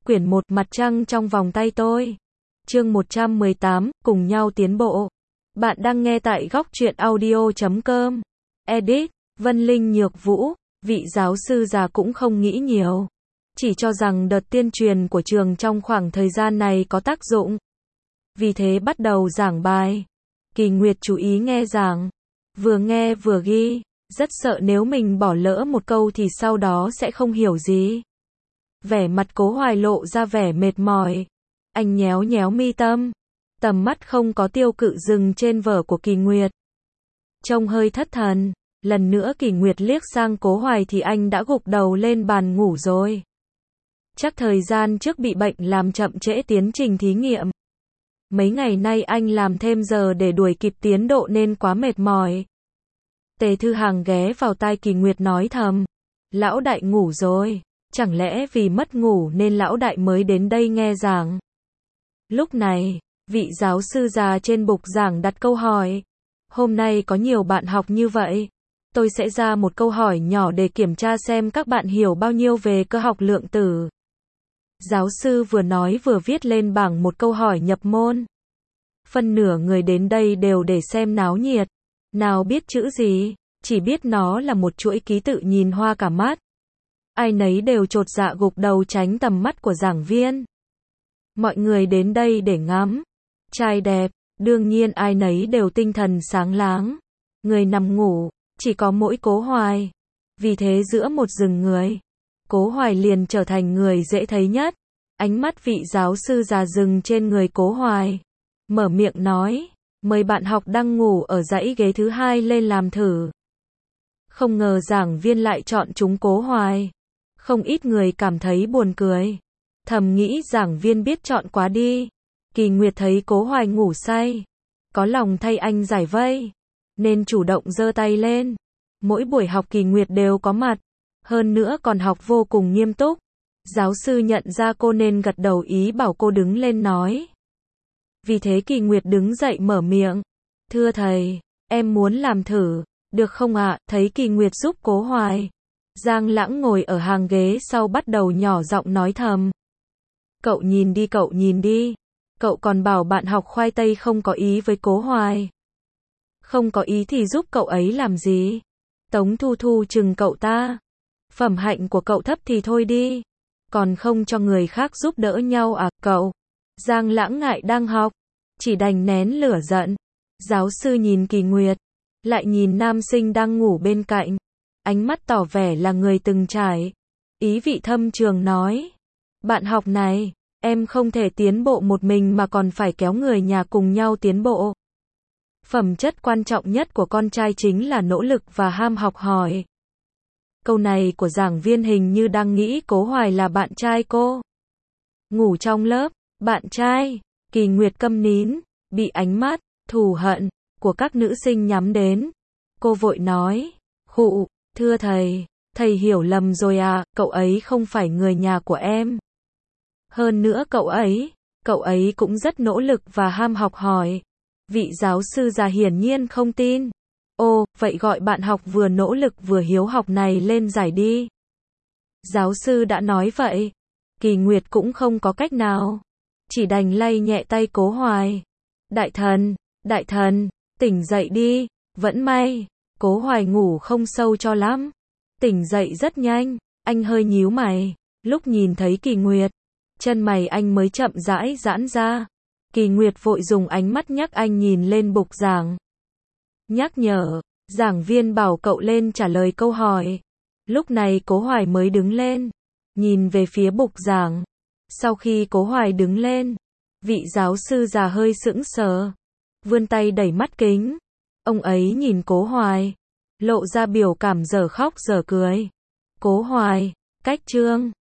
Quyển 1 Mặt trăng trong vòng tay tôi. Chương 118, cùng nhau tiến bộ. Bạn đang nghe tại góc truyện audio.com. Edit, Vân Linh Nhược Vũ, vị giáo sư già cũng không nghĩ nhiều. Chỉ cho rằng đợt tuyên truyền của trường trong khoảng thời gian này có tác dụng. Vì thế bắt đầu giảng bài. Kỳ Nguyệt chú ý nghe giảng. Vừa nghe vừa ghi. Rất sợ nếu mình bỏ lỡ một câu thì sau đó sẽ không hiểu gì. Vẻ mặt Cố Hoài lộ ra vẻ mệt mỏi. Anh nhéo nhéo mi tâm. Tầm mắt không có tiêu cự dừng trên vở của Kỳ Nguyệt. Trông hơi thất thần. Lần nữa Kỳ Nguyệt liếc sang Cố Hoài thì anh đã gục đầu lên bàn ngủ rồi. Chắc thời gian trước bị bệnh làm chậm trễ tiến trình thí nghiệm. Mấy ngày nay anh làm thêm giờ để đuổi kịp tiến độ nên quá mệt mỏi. Tề Thư Hàng ghé vào tai Kỳ Nguyệt nói thầm. Lão đại ngủ rồi. Chẳng lẽ vì mất ngủ nên lão đại mới đến đây nghe giảng? Lúc này, vị giáo sư già trên bục giảng đặt câu hỏi. Hôm nay có nhiều bạn học như vậy. Tôi sẽ ra một câu hỏi nhỏ để kiểm tra xem các bạn hiểu bao nhiêu về cơ học lượng tử. Giáo sư vừa nói vừa viết lên bảng một câu hỏi nhập môn. Phân nửa người đến đây đều để xem náo nhiệt. Nào biết chữ gì, chỉ biết nó là một chuỗi ký tự nhìn hoa cả mắt. Ai nấy đều chột dạ gục đầu tránh tầm mắt của giảng viên. Mọi người đến đây để ngắm trai đẹp, đương nhiên ai nấy đều tinh thần sáng láng. Người nằm ngủ, chỉ có mỗi Cố Hoài. Vì thế giữa một rừng người, Cố Hoài liền trở thành người dễ thấy nhất. Ánh mắt vị giáo sư già dừng trên người Cố Hoài. Mở miệng nói, mời bạn học đang ngủ ở dãy ghế thứ 2 lên làm thử. Không ngờ giảng viên lại chọn chúng Cố Hoài. Không ít người cảm thấy buồn cười. Thầm nghĩ giảng viên biết chọn quá đi. Kỳ Nguyệt thấy Cố Hoài ngủ say. Có lòng thay anh giải vây. Nên chủ động giơ tay lên. Mỗi buổi học Kỳ Nguyệt đều có mặt. Hơn nữa còn học vô cùng nghiêm túc. Giáo sư nhận ra cô nên gật đầu ý bảo cô đứng lên nói. Vì thế Kỳ Nguyệt đứng dậy mở miệng. Thưa thầy, em muốn làm thử. Được không ạ? Thấy Kỳ Nguyệt giúp Cố Hoài. Giang Lãng ngồi ở hàng ghế sau bắt đầu nhỏ giọng nói thầm. Cậu nhìn đi, cậu nhìn đi. Cậu còn bảo bạn học khoai tây không có ý với Cố Hoài. Không có ý thì giúp cậu ấy làm gì? Tống Thu Thu chừng cậu ta. Phẩm hạnh của cậu thấp thì thôi đi. Còn không cho người khác giúp đỡ nhau à cậu? Giang Lãng ngại đang học. Chỉ đành nén lửa giận. Giáo sư nhìn Kỳ Nguyệt. Lại nhìn nam sinh đang ngủ bên cạnh. Ánh mắt tỏ vẻ là người từng trải. Ý vị thâm trường nói. Bạn học này, em không thể tiến bộ một mình mà còn phải kéo người nhà cùng nhau tiến bộ. Phẩm chất quan trọng nhất của con trai chính là nỗ lực và ham học hỏi. Câu này của giảng viên hình như đang nghĩ Cố Hoài là bạn trai cô. Ngủ trong lớp, bạn trai, Kỳ Nguyệt câm nín, bị ánh mắt, thù hận, của các nữ sinh nhắm đến. Cô vội nói, khụ, thưa thầy, thầy hiểu lầm rồi à, cậu ấy không phải người nhà của em. Hơn nữa cậu ấy cũng rất nỗ lực và ham học hỏi. Vị giáo sư già hiển nhiên không tin. Ồ, vậy gọi bạn học vừa nỗ lực vừa hiếu học này lên giải đi. Giáo sư đã nói vậy. Kỳ Nguyệt cũng không có cách nào. Chỉ đành lay nhẹ tay Cố Hoài. Đại thần, tỉnh dậy đi. Vẫn may, Cố Hoài ngủ không sâu cho lắm. Tỉnh dậy rất nhanh, anh hơi nhíu mày. Lúc nhìn thấy Kỳ Nguyệt, chân mày anh mới chậm rãi giãn ra. Kỳ Nguyệt vội dùng ánh mắt nhắc anh nhìn lên bục giảng. Nhắc nhở, giảng viên bảo cậu lên trả lời câu hỏi. Lúc này Cố Hoài mới đứng lên, nhìn về phía bục giảng. Sau khi Cố Hoài đứng lên, vị giáo sư già hơi sững sờ, vươn tay đẩy mắt kính. Ông ấy nhìn Cố Hoài, lộ ra biểu cảm dở khóc dở cười. Cố Hoài, cách chương.